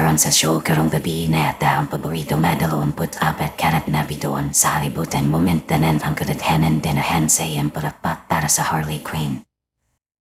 karon sa show karong gabi na yata ang paborito madalon put apat karat na bidon sa halibutan momentanan ang kadadhanan dinahan sa iyang palakpak para sa Harley Quinn.